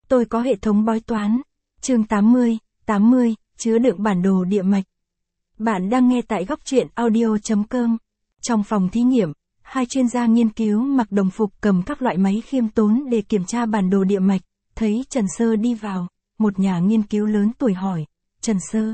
Tôi có hệ thống bói toán. Chương 80, chứa đựng bản đồ địa mạch. Bạn đang nghe tại góc truyện audio.com. Trong phòng thí nghiệm, hai chuyên gia nghiên cứu mặc đồng phục cầm các loại máy khiêm tốn để kiểm tra bản đồ địa mạch. Thấy Trần Sơ đi vào, một nhà nghiên cứu lớn tuổi hỏi, Trần Sơ.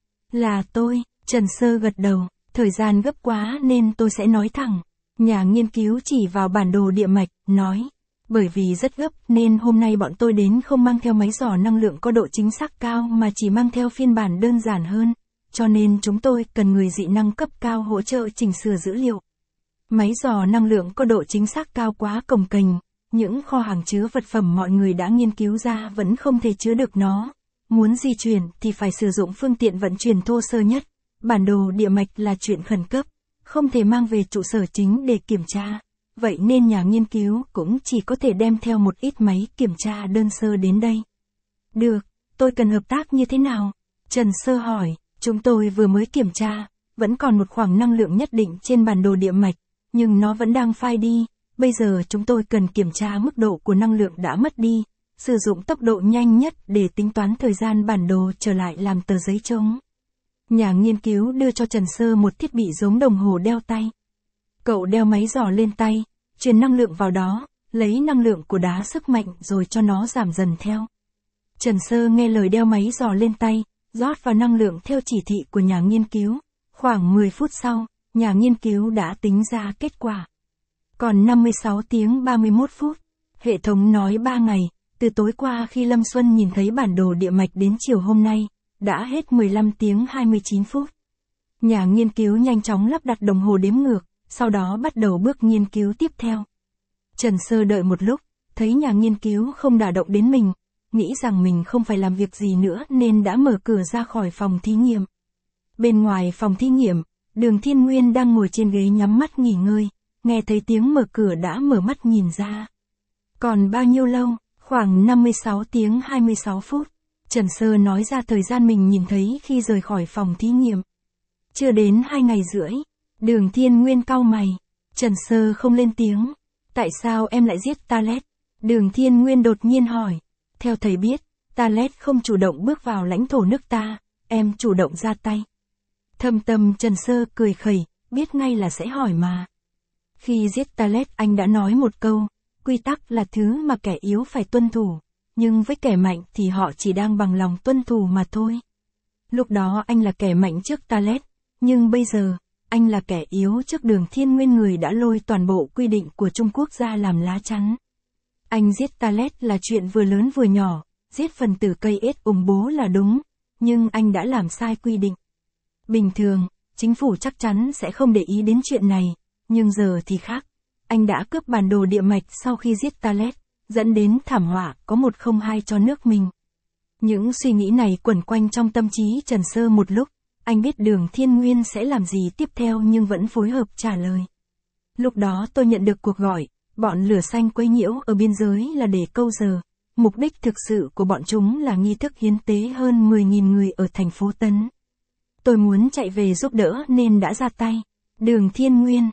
Là tôi, Trần Sơ gật đầu, thời gian gấp quá nên tôi sẽ nói thẳng. Nhà nghiên cứu chỉ vào bản đồ địa mạch, nói. Bởi vì rất gấp nên hôm nay bọn tôi đến không mang theo máy dò năng lượng có độ chính xác cao mà chỉ mang theo phiên bản đơn giản hơn, cho nên chúng tôi cần người dị năng cấp cao hỗ trợ chỉnh sửa dữ liệu. Máy dò năng lượng có độ chính xác cao quá cồng kềnh, những kho hàng chứa vật phẩm mọi người đã nghiên cứu ra vẫn không thể chứa được nó. Muốn di chuyển thì phải sử dụng phương tiện vận chuyển thô sơ nhất. Bản đồ địa mạch là chuyện khẩn cấp, không thể mang về trụ sở chính để kiểm tra. Vậy nên nhà nghiên cứu cũng chỉ có thể đem theo một ít máy kiểm tra đơn sơ đến đây. Được, tôi cần hợp tác như thế nào? Trần Sơ hỏi, chúng tôi vừa mới kiểm tra, vẫn còn một khoảng năng lượng nhất định trên bản đồ địa mạch, nhưng nó vẫn đang phai đi. Bây giờ chúng tôi cần kiểm tra mức độ của năng lượng đã mất đi, sử dụng tốc độ nhanh nhất để tính toán thời gian bản đồ trở lại làm tờ giấy trống. Nhà nghiên cứu đưa cho Trần Sơ một thiết bị giống đồng hồ đeo tay. Cậu đeo máy dò lên tay, truyền năng lượng vào đó, lấy năng lượng của đá sức mạnh rồi cho nó giảm dần theo. Trần Sơ nghe lời đeo máy dò lên tay, rót vào năng lượng theo chỉ thị của nhà nghiên cứu. Khoảng 10 phút sau, nhà nghiên cứu đã tính ra kết quả. Còn 56 tiếng 31 phút, hệ thống nói 3 ngày, từ tối qua khi Lâm Xuân nhìn thấy bản đồ địa mạch đến chiều hôm nay, đã hết 15 tiếng 29 phút. Nhà nghiên cứu nhanh chóng lắp đặt đồng hồ đếm ngược, sau đó bắt đầu bước nghiên cứu tiếp theo. Trần Sơ đợi một lúc, thấy nhà nghiên cứu không đả động đến mình, nghĩ rằng mình không phải làm việc gì nữa nên đã mở cửa ra khỏi phòng thí nghiệm. Bên ngoài phòng thí nghiệm, Đường Thiên Nguyên đang ngồi trên ghế nhắm mắt nghỉ ngơi, nghe thấy tiếng mở cửa đã mở mắt nhìn ra. Còn bao nhiêu lâu? Khoảng 56 tiếng 26 phút. Trần Sơ nói ra thời gian mình nhìn thấy khi rời khỏi phòng thí nghiệm. Chưa đến 2 ngày rưỡi. Đường Thiên Nguyên cau mày. Trần Sơ không lên tiếng. Tại sao em lại giết Talet? Đường Thiên Nguyên đột nhiên hỏi. Theo thầy biết, Talet không chủ động bước vào lãnh thổ nước ta, em chủ động ra tay. Thâm tâm Trần Sơ cười khẩy, biết ngay là sẽ hỏi mà. Khi giết Talet anh đã nói một câu, quy tắc là thứ mà kẻ yếu phải tuân thủ, nhưng với kẻ mạnh thì họ chỉ đang bằng lòng tuân thủ mà thôi. Lúc đó anh là kẻ mạnh trước Talet, nhưng bây giờ, anh là kẻ yếu trước Đường Thiên Nguyên, người đã lôi toàn bộ quy định của Trung Quốc ra làm lá chắn. Anh giết Talet là chuyện vừa lớn vừa nhỏ, giết phần tử cây ết ủng bố là đúng, nhưng anh đã làm sai quy định. Bình thường, chính phủ chắc chắn sẽ không để ý đến chuyện này, nhưng giờ thì khác. Anh đã cướp bản đồ địa mạch sau khi giết Talet, dẫn đến thảm họa có 102 cho nước mình. Những suy nghĩ này quẩn quanh trong tâm trí Trần Sơ một lúc, anh biết Đường Thiên Nguyên sẽ làm gì tiếp theo nhưng vẫn phối hợp trả lời. Lúc đó tôi nhận được cuộc gọi, bọn lửa xanh quấy nhiễu ở biên giới là để câu giờ. Mục đích thực sự của bọn chúng là nghi thức hiến tế hơn 10.000 người ở thành phố Tấn. Tôi muốn chạy về giúp đỡ nên đã ra tay. Đường Thiên Nguyên,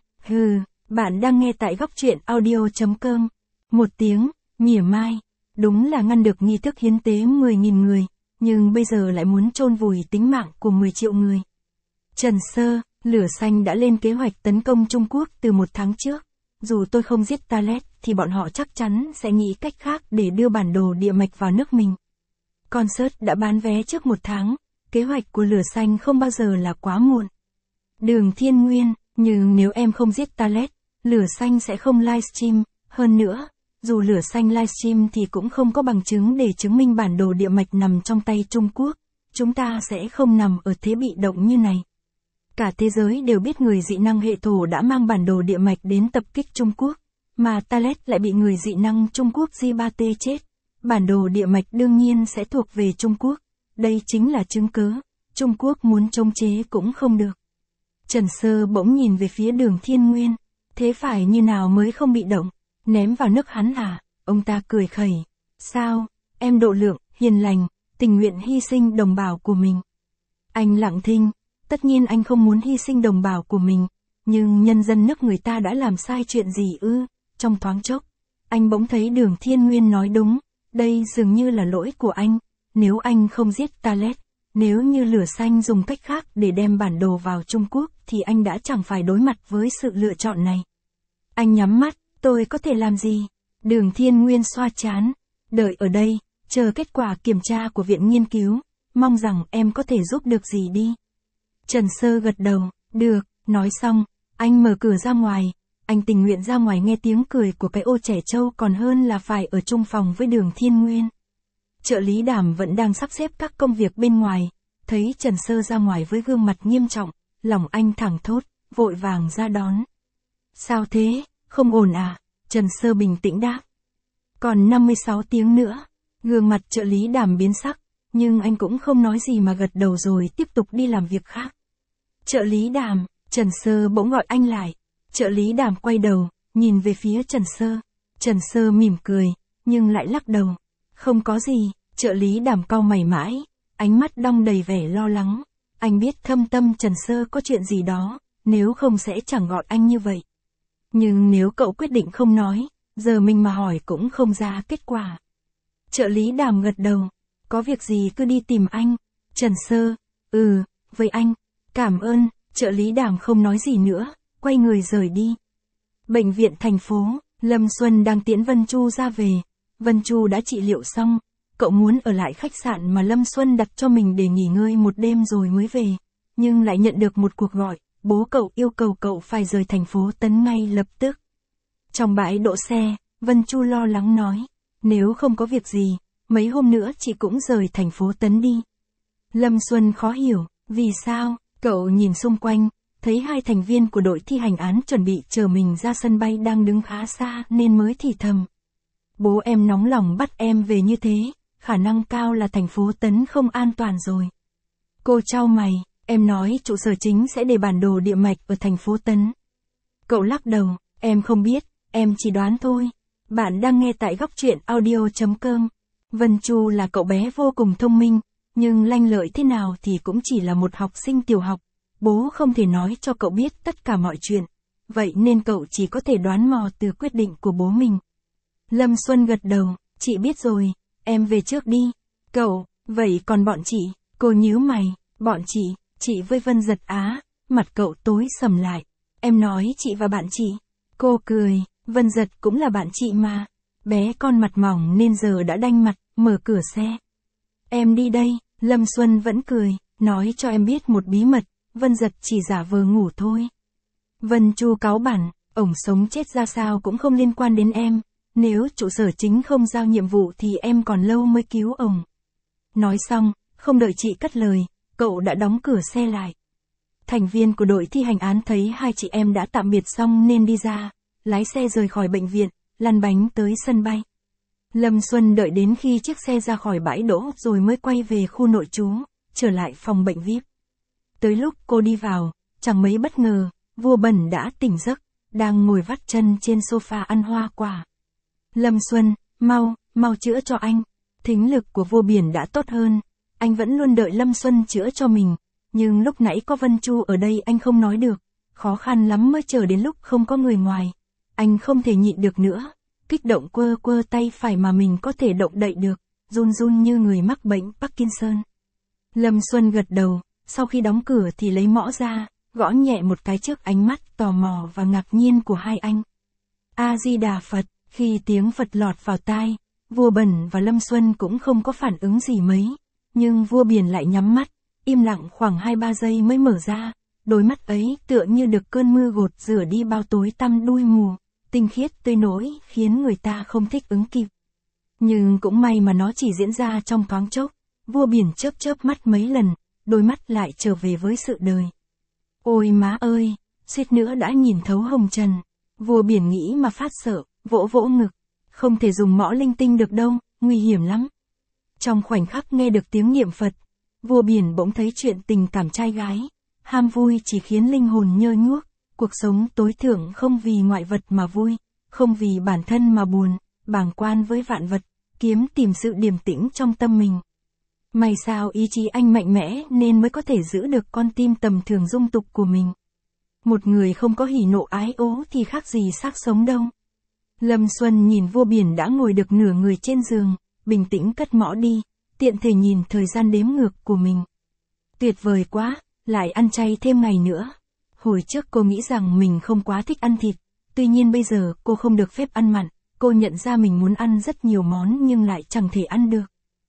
bạn đang nghe tại góc truyện audio.com. Một tiếng, mỉa mai, đúng là ngăn được nghi thức hiến tế 10.000 người, nhưng bây giờ lại muốn chôn vùi tính mạng của 10 triệu người. Trần Sơ, lửa xanh đã lên kế hoạch tấn công Trung Quốc từ 1 tháng trước. Dù tôi không giết Talet thì bọn họ chắc chắn sẽ nghĩ cách khác để đưa bản đồ địa mạch vào nước mình. Concert đã bán vé trước 1 tháng, kế hoạch của lửa xanh không bao giờ là quá muộn. Đường Thiên Nguyên, nhưng nếu em không giết Talet, lửa xanh sẽ không livestream, hơn nữa, dù lửa xanh livestream thì cũng không có bằng chứng để chứng minh bản đồ địa mạch nằm trong tay Trung Quốc, chúng ta sẽ không nằm ở thế bị động như này. Cả thế giới đều biết người dị năng hệ thổ đã mang bản đồ địa mạch đến tập kích Trung Quốc, mà Talet lại bị người dị năng Trung Quốc J3T chết. Bản đồ địa mạch đương nhiên sẽ thuộc về Trung Quốc, đây chính là chứng cớ, Trung Quốc muốn chống chế cũng không được. Trần Sơ bỗng nhìn về phía Đường Thiên Nguyên, thế phải như nào mới không bị động, ném vào nước hắn à? Ông ta cười khẩy, sao, em độ lượng, hiền lành, tình nguyện hy sinh đồng bào của mình. Anh lặng thinh. Tất nhiên anh không muốn hy sinh đồng bào của mình, nhưng nhân dân nước người ta đã làm sai chuyện gì ư? Trong thoáng chốc, anh bỗng thấy Đường Thiên Nguyên nói đúng, đây dường như là lỗi của anh, nếu anh không giết Talet, nếu như Lửa Xanh dùng cách khác để đem bản đồ vào Trung Quốc thì anh đã chẳng phải đối mặt với sự lựa chọn này. Anh nhắm mắt, tôi có thể làm gì? Đường Thiên Nguyên xoa trán, đợi ở đây, chờ kết quả kiểm tra của viện nghiên cứu, mong rằng em có thể giúp được gì đi. Trần Sơ gật đầu, được, nói xong, anh mở cửa ra ngoài, anh tình nguyện ra ngoài nghe tiếng cười của cái ô trẻ trâu còn hơn là phải ở chung phòng với Đường Thiên Nguyên. Trợ lý Đàm vẫn đang sắp xếp các công việc bên ngoài, thấy Trần Sơ ra ngoài với gương mặt nghiêm trọng, lòng anh thẳng thốt, vội vàng ra đón. Sao thế, không ổn à? Trần Sơ bình tĩnh đáp. Còn 56 tiếng nữa, gương mặt trợ lý Đàm biến sắc, nhưng anh cũng không nói gì mà gật đầu rồi tiếp tục đi làm việc khác. Trợ lý Đàm, Trần Sơ bỗng gọi anh lại. Trợ lý Đàm quay đầu, nhìn về phía Trần Sơ. Trần Sơ mỉm cười, nhưng lại lắc đầu. Không có gì, trợ lý Đàm cau mày mãi, ánh mắt đong đầy vẻ lo lắng. Anh biết thâm tâm Trần Sơ có chuyện gì đó, nếu không sẽ chẳng gọi anh như vậy. Nhưng nếu cậu quyết định không nói, giờ mình mà hỏi cũng không ra kết quả. Trợ lý Đàm gật đầu, có việc gì cứ đi tìm anh. Trần Sơ, với anh, cảm ơn, trợ lý Đàm không nói gì nữa, quay người rời đi. Bệnh viện thành phố, Lâm Xuân đang tiễn Vân Chu ra về. Vân Chu đã trị liệu xong, cậu muốn ở lại khách sạn mà Lâm Xuân đặt cho mình để nghỉ ngơi một đêm rồi mới về. Nhưng lại nhận được một cuộc gọi, bố cậu yêu cầu cậu phải rời thành phố Tấn ngay lập tức. Trong bãi đỗ xe, Vân Chu lo lắng nói, nếu không có việc gì, mấy hôm nữa chị cũng rời thành phố Tấn đi. Lâm Xuân khó hiểu, vì sao? Cậu nhìn xung quanh, thấy hai thành viên của đội thi hành án chuẩn bị chờ mình ra sân bay đang đứng khá xa nên mới thì thầm. Bố em nóng lòng bắt em về như thế, khả năng cao là thành phố Tấn không an toàn rồi. Cô chau mày, em nói trụ sở chính sẽ để bản đồ địa mạch ở thành phố Tấn. Cậu lắc đầu, em không biết, em chỉ đoán thôi. Bạn đang nghe tại góc truyện audio.com. Vân Chu là cậu bé vô cùng thông minh, nhưng lanh lợi thế nào thì cũng chỉ là một học sinh tiểu học. Bố không thể nói cho cậu biết tất cả mọi chuyện, vậy nên cậu chỉ có thể đoán mò từ quyết định của bố mình. Lâm Xuân gật đầu, chị biết rồi, em về trước đi. Cậu, vậy còn bọn chị? Cô nhíu mày, bọn chị với Vân Giật Á, mặt cậu tối sầm lại. Em nói chị và bạn chị. Cô cười, Vân Giật cũng là bạn chị mà. Bé con mặt mỏng nên giờ đã đanh mặt, mở cửa xe. Em đi đây, Lâm Xuân vẫn cười, nói cho em biết một bí mật, Vân Giật chỉ giả vờ ngủ thôi. Vân Chu cáu bẳn, ổng sống chết ra sao cũng không liên quan đến em, nếu trụ sở chính không giao nhiệm vụ thì em còn lâu mới cứu ổng. Nói xong, không đợi chị cất lời, cậu đã đóng cửa xe lại. Thành viên của đội thi hành án thấy hai chị em đã tạm biệt xong nên đi ra, lái xe rời khỏi bệnh viện, lăn bánh tới sân bay. Lâm Xuân đợi đến khi chiếc xe ra khỏi bãi đỗ rồi mới quay về khu nội trú, trở lại phòng bệnh VIP. Tới lúc cô đi vào, chẳng mấy bất ngờ, Vua Bẩn đã tỉnh giấc, đang ngồi vắt chân trên sofa ăn hoa quả. Lâm Xuân, mau chữa cho anh. Thính lực của Vua Biển đã tốt hơn, anh vẫn luôn đợi Lâm Xuân chữa cho mình, nhưng lúc nãy có Vân Chu ở đây anh không nói được, khó khăn lắm mới chờ đến lúc không có người ngoài. Anh không thể nhịn được nữa, kích động quơ tay phải mà mình có thể động đậy được, run run như người mắc bệnh Parkinson. Lâm Xuân gật đầu, sau khi đóng cửa thì lấy mõ ra, gõ nhẹ một cái trước ánh mắt tò mò và ngạc nhiên của hai anh. A-di-đà Phật, khi tiếng Phật lọt vào tai, Vua Bẩn và Lâm Xuân cũng không có phản ứng gì mấy, nhưng Vua Biển lại nhắm mắt, im lặng khoảng 2-3 giây mới mở ra, đôi mắt ấy tựa như được cơn mưa gột rửa đi bao tối tăm đuôi mù, tinh khiết tới nỗi khiến người ta không thích ứng kịp. Nhưng cũng may mà nó chỉ diễn ra trong thoáng chốc, Vua Biển chớp mắt mấy lần, đôi mắt lại trở về với sự đời. Ôi má ơi, suýt nữa đã nhìn thấu hồng trần. Vua Biển nghĩ mà phát sợ, vỗ ngực. Không thể dùng mõ linh tinh được đâu, nguy hiểm lắm. Trong khoảnh khắc nghe được tiếng niệm Phật, Vua Biển bỗng thấy chuyện tình cảm trai gái, ham vui chỉ khiến linh hồn nhơ nhuốc, cuộc sống tối thượng không vì ngoại vật mà vui, không vì bản thân mà buồn, bàng quan với vạn vật, kiếm tìm sự điềm tĩnh trong tâm mình. May sao ý chí anh mạnh mẽ nên mới có thể giữ được con tim tầm thường dung tục của mình. Một người không có hỉ nộ ái ố thì khác gì xác sống đâu. Lâm Xuân nhìn Vua Biển đã ngồi được nửa người trên giường, bình tĩnh cất mõ đi, tiện thể nhìn thời gian đếm ngược của mình. Tuyệt vời quá, lại ăn chay thêm ngày nữa. Hồi trước cô nghĩ rằng mình không quá thích ăn thịt, tuy nhiên bây giờ cô không được phép ăn mặn, cô nhận ra mình muốn ăn rất nhiều món nhưng lại chẳng thể ăn được.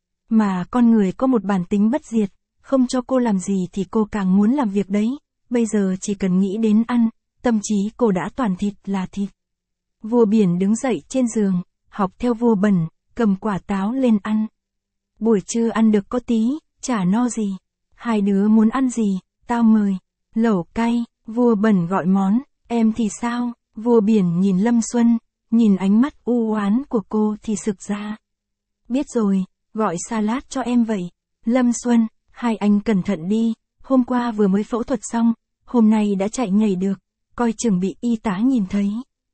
Mà con người có một bản tính bất diệt, không cho cô làm gì thì cô càng muốn làm việc đấy, bây giờ chỉ cần nghĩ đến ăn, tâm trí cô đã toàn thịt là thịt. Vua biển đứng dậy trên giường, học theo vua Bẩn, cầm quả táo lên ăn. Buổi trưa ăn được có tí, chả no gì. Hai đứa muốn ăn gì, tao mời. Lẩu cay, vua Bẩn gọi món, em thì sao? Vua biển nhìn Lâm Xuân, nhìn ánh mắt u oán của cô thì sực ra. Biết rồi, gọi salad cho em vậy. Lâm Xuân, hai anh cẩn thận đi, hôm qua vừa mới phẫu thuật xong, hôm nay đã chạy nhảy được, coi chừng bị y tá nhìn thấy.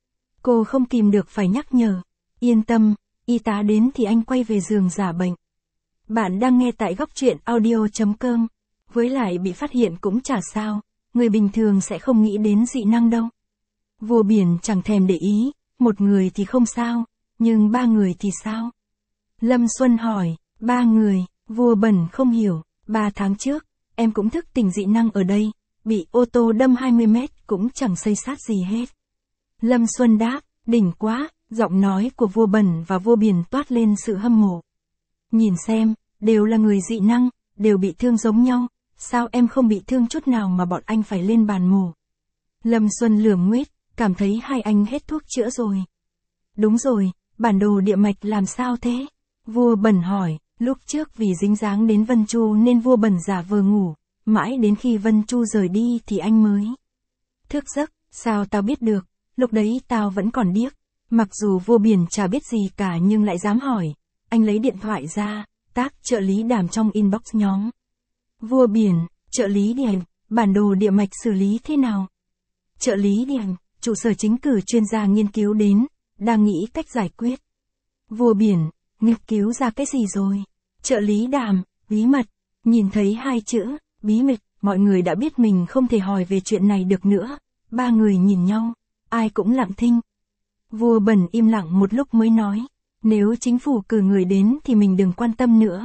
Cô không kìm được phải nhắc nhở, yên tâm, y tá đến thì anh quay về giường giả bệnh. Bạn đang nghe tại góc truyện audio.com, với lại bị phát hiện cũng chả sao, người bình thường sẽ không nghĩ đến dị năng đâu. Vua biển chẳng thèm để ý, một người thì không sao, nhưng ba người thì sao? Lâm Xuân hỏi, ba người, vua Bẩn không hiểu, 3 tháng trước, em cũng thức tỉnh dị năng ở đây, bị ô tô đâm 20 mét cũng chẳng xây sát gì hết. Lâm Xuân đáp, đỉnh quá, giọng nói của vua Bẩn và vua biển toát lên sự hâm mộ. Nhìn xem, đều là người dị năng, đều bị thương giống nhau, sao em không bị thương chút nào mà bọn anh phải lên bàn mổ? Lâm Xuân lườm nguyết, cảm thấy hai anh hết thuốc chữa rồi. Đúng rồi, bản đồ địa mạch làm sao thế? Vua Bẩn hỏi, lúc trước vì dính dáng đến Vân Chu nên vua Bẩn giả vờ ngủ, mãi đến khi Vân Chu rời đi thì anh mới thức giấc, sao tao biết được, lúc đấy tao vẫn còn điếc. Mặc dù vua biển chả biết gì cả nhưng lại dám hỏi, anh lấy điện thoại ra, tác trợ lý Đàm trong inbox nhóm. Vua biển, trợ lý Đàm, bản đồ địa mạch xử lý thế nào? Trợ lý Đàm, trụ sở chính cử chuyên gia nghiên cứu đến, đang nghĩ cách giải quyết. Vua biển, nghiên cứu ra cái gì rồi? Trợ lý Đàm, bí mật. Nhìn thấy hai chữ, bí mật, mọi người đã biết mình không thể hỏi về chuyện này được nữa. Ba người nhìn nhau, ai cũng lặng thinh. Vua Bẩn im lặng một lúc mới nói, nếu chính phủ cử người đến thì mình đừng quan tâm nữa.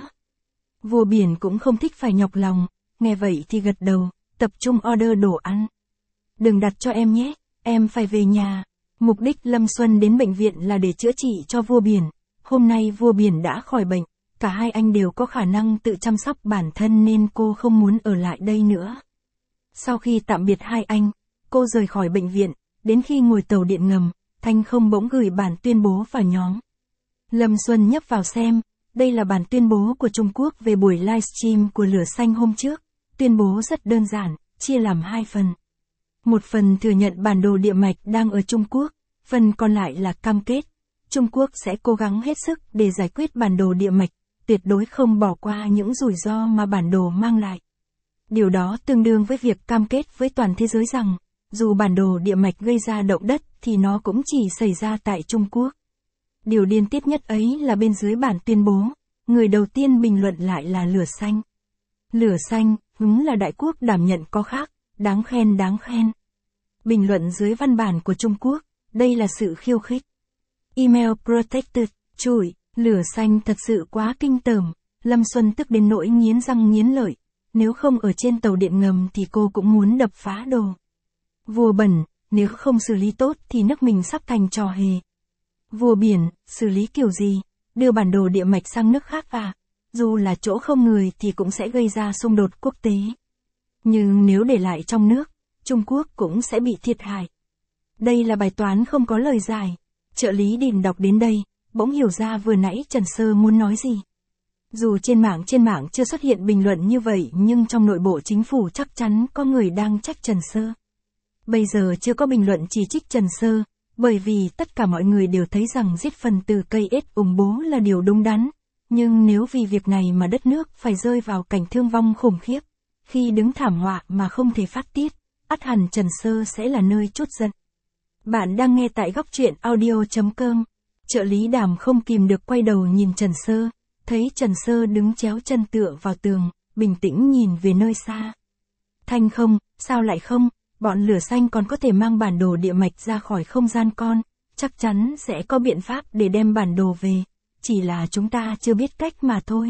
Vua biển cũng không thích phải nhọc lòng, nghe vậy thì gật đầu, tập trung order đồ ăn. Đừng đặt cho em nhé, em phải về nhà. Mục đích Lâm Xuân đến bệnh viện là để chữa trị cho vua biển. Hôm nay vua biển đã khỏi bệnh, cả hai anh đều có khả năng tự chăm sóc bản thân nên cô không muốn ở lại đây nữa. Sau khi tạm biệt hai anh, cô rời khỏi bệnh viện, đến khi ngồi tàu điện ngầm, Thanh Không bỗng gửi bản tuyên bố vào nhóm. Lâm Xuân nhấp vào xem, đây là bản tuyên bố của Trung Quốc về buổi livestream của Lửa Xanh hôm trước. Tuyên bố rất đơn giản, chia làm 2 phần. Một phần thừa nhận bản đồ địa mạch đang ở Trung Quốc, phần còn lại là cam kết. Trung Quốc sẽ cố gắng hết sức để giải quyết bản đồ địa mạch, tuyệt đối không bỏ qua những rủi ro mà bản đồ mang lại. Điều đó tương đương với việc cam kết với toàn thế giới rằng, dù bản đồ địa mạch gây ra động đất thì nó cũng chỉ xảy ra tại Trung Quốc. Điều điên tiết nhất ấy là bên dưới bản tuyên bố, người đầu tiên bình luận lại là Lửa Xanh. Lửa Xanh, là đại quốc đảm nhận có khác, đáng khen đáng khen. Bình luận dưới văn bản của Trung Quốc, đây là sự khiêu khích. Email protected, chửi, Lửa Xanh thật sự quá kinh tởm. Lâm Xuân tức đến nỗi nghiến răng nghiến lợi, nếu không ở trên tàu điện ngầm thì cô cũng muốn đập phá đồ. Vua Bẩn, nếu không xử lý tốt thì nước mình sắp thành trò hề. Vua biển, xử lý kiểu gì? Đưa bản đồ địa mạch sang nước khác à? Dù là chỗ không người thì cũng sẽ gây ra xung đột quốc tế. Nhưng nếu để lại trong nước, Trung Quốc cũng sẽ bị thiệt hại. Đây là bài toán không có lời giải. Trợ lý Đình đọc đến đây, bỗng hiểu ra vừa nãy Trần Sơ muốn nói gì. Dù trên mạng chưa xuất hiện bình luận như vậy nhưng trong nội bộ chính phủ chắc chắn có người đang trách Trần Sơ. Bây giờ chưa có bình luận chỉ trích Trần Sơ, bởi vì tất cả mọi người đều thấy rằng giết phần tử cây ết ủng bố là điều đúng đắn. Nhưng nếu vì việc này mà đất nước phải rơi vào cảnh thương vong khủng khiếp, khi đứng thảm họa mà không thể phát tiết, ắt hẳn Trần Sơ sẽ là nơi trút giận. Bạn đang nghe tại góc truyện audio.com. Trợ lý Đàm không kìm được quay đầu nhìn Trần Sơ, thấy Trần Sơ đứng chéo chân tựa vào tường, bình tĩnh nhìn về nơi xa. Thanh Không, sao lại không? Bọn Lửa Xanh còn có thể mang bản đồ địa mạch ra khỏi không gian con, chắc chắn sẽ có biện pháp để đem bản đồ về. chỉ là chúng ta chưa biết cách mà thôi.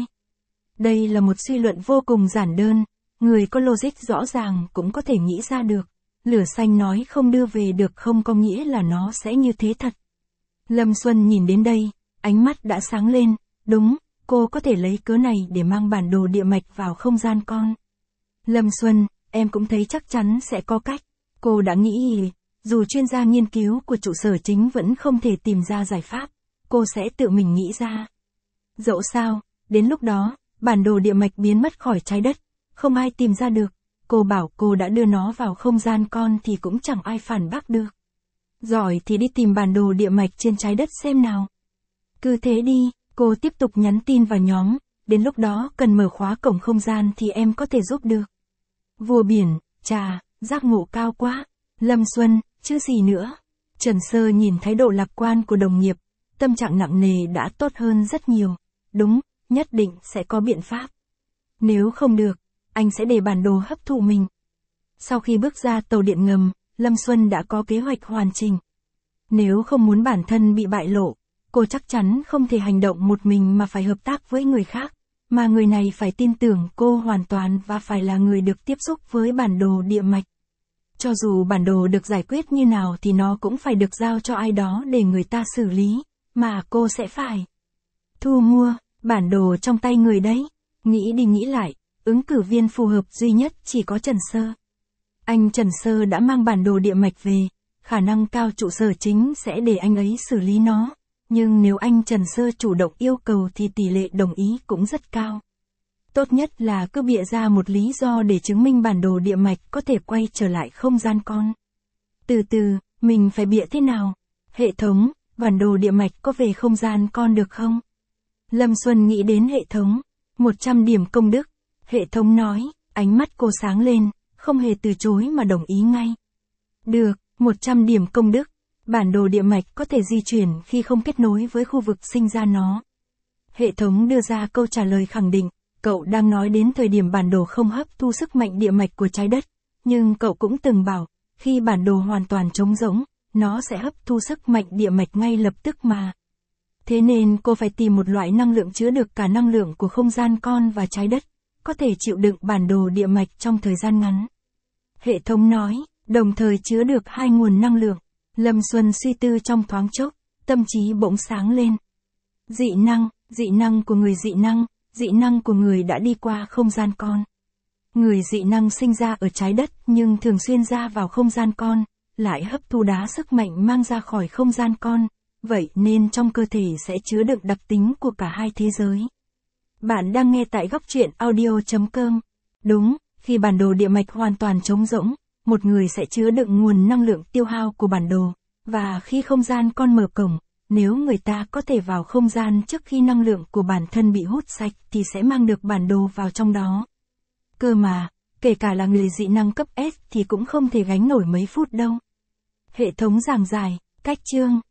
Đây là một suy luận vô cùng giản đơn, người có logic rõ ràng cũng có thể nghĩ ra được. Lửa xanh nói không đưa về được không có nghĩa là nó sẽ như thế thật. Lâm Xuân nhìn đến đây, ánh mắt đã sáng lên, đúng, cô có thể lấy cớ này để mang bản đồ địa mạch vào không gian con. Lâm Xuân, em cũng thấy chắc chắn sẽ có cách. Cô đã nghĩ, dù chuyên gia nghiên cứu của trụ sở chính vẫn không thể tìm ra giải pháp, cô sẽ tự mình nghĩ ra. Dẫu sao, đến lúc đó, bản đồ địa mạch biến mất khỏi trái đất, không ai tìm ra được. Cô bảo cô đã đưa nó vào không gian con thì cũng chẳng ai phản bác được. Giỏi thì đi tìm bản đồ địa mạch trên trái đất xem nào. Cứ thế đi, cô tiếp tục nhắn tin vào nhóm, đến lúc đó cần mở khóa cổng không gian thì em có thể giúp được. Vua biển, chà, giác ngộ cao quá. Lâm Xuân, chứ gì nữa. Trần Sơ nhìn thái độ lạc quan của đồng nghiệp, tâm trạng nặng nề đã tốt hơn rất nhiều. Đúng, nhất định sẽ có biện pháp. Nếu không được, anh sẽ để bản đồ hấp thụ mình. Sau khi bước ra tàu điện ngầm, Lâm Xuân đã có kế hoạch hoàn chỉnh. Nếu không muốn bản thân bị bại lộ, cô chắc chắn không thể hành động một mình mà phải hợp tác với người khác, mà người này phải tin tưởng cô hoàn toàn và phải là người được tiếp xúc với bản đồ địa mạch. Cho dù bản đồ được giải quyết như nào thì nó cũng phải được giao cho ai đó để người ta xử lý, mà cô sẽ phải thu mua bản đồ trong tay người đấy. Nghĩ đi nghĩ lại, ứng cử viên phù hợp duy nhất chỉ có Trần Sơ. Anh Trần Sơ đã mang bản đồ địa mạch về, khả năng cao trụ sở chính sẽ để anh ấy xử lý nó, nhưng nếu anh Trần Sơ chủ động yêu cầu thì tỷ lệ đồng ý cũng rất cao. Tốt nhất là cứ bịa ra một lý do để chứng minh bản đồ địa mạch có thể quay trở lại không gian con. Từ từ, mình phải bịa thế nào? Hệ thống, bản đồ địa mạch có về không gian con được không? Lâm Xuân nghĩ đến hệ thống, 100 điểm công đức. Hệ thống nói, ánh mắt cô sáng lên, không hề từ chối mà đồng ý ngay. Được, 100 điểm công đức. Bản đồ địa mạch có thể di chuyển khi không kết nối với khu vực sinh ra nó. Hệ thống đưa ra câu trả lời khẳng định, cậu đang nói đến thời điểm bản đồ không hấp thu sức mạnh địa mạch của trái đất, nhưng cậu cũng từng bảo, khi bản đồ hoàn toàn trống rỗng, nó sẽ hấp thu sức mạnh địa mạch ngay lập tức mà. Thế nên cô phải tìm một loại năng lượng chứa được cả năng lượng của không gian con và trái đất, có thể chịu đựng bản đồ địa mạch trong thời gian ngắn. Hệ thống nói, đồng thời chứa được hai nguồn năng lượng. Lâm Xuân suy tư trong thoáng chốc, tâm trí bỗng sáng lên. Dị năng của người dị năng của người đã đi qua không gian con. Người dị năng sinh ra ở trái đất nhưng thường xuyên ra vào không gian con, lại hấp thu đá sức mạnh mang ra khỏi không gian con, vậy nên trong cơ thể sẽ chứa đựng đặc tính của cả hai thế giới. Bạn đang nghe tại góc truyện audio.com. Đúng, khi bản đồ địa mạch hoàn toàn trống rỗng, một người sẽ chứa đựng nguồn năng lượng tiêu hao của bản đồ, và khi không gian con mở cổng, nếu người ta có thể vào không gian trước khi năng lượng của bản thân bị hút sạch thì sẽ mang được bản đồ vào trong đó. Cơ mà, kể cả là người dị năng cấp S thì cũng không thể gánh nổi mấy phút đâu. Hệ thống giảng giải, cách chương,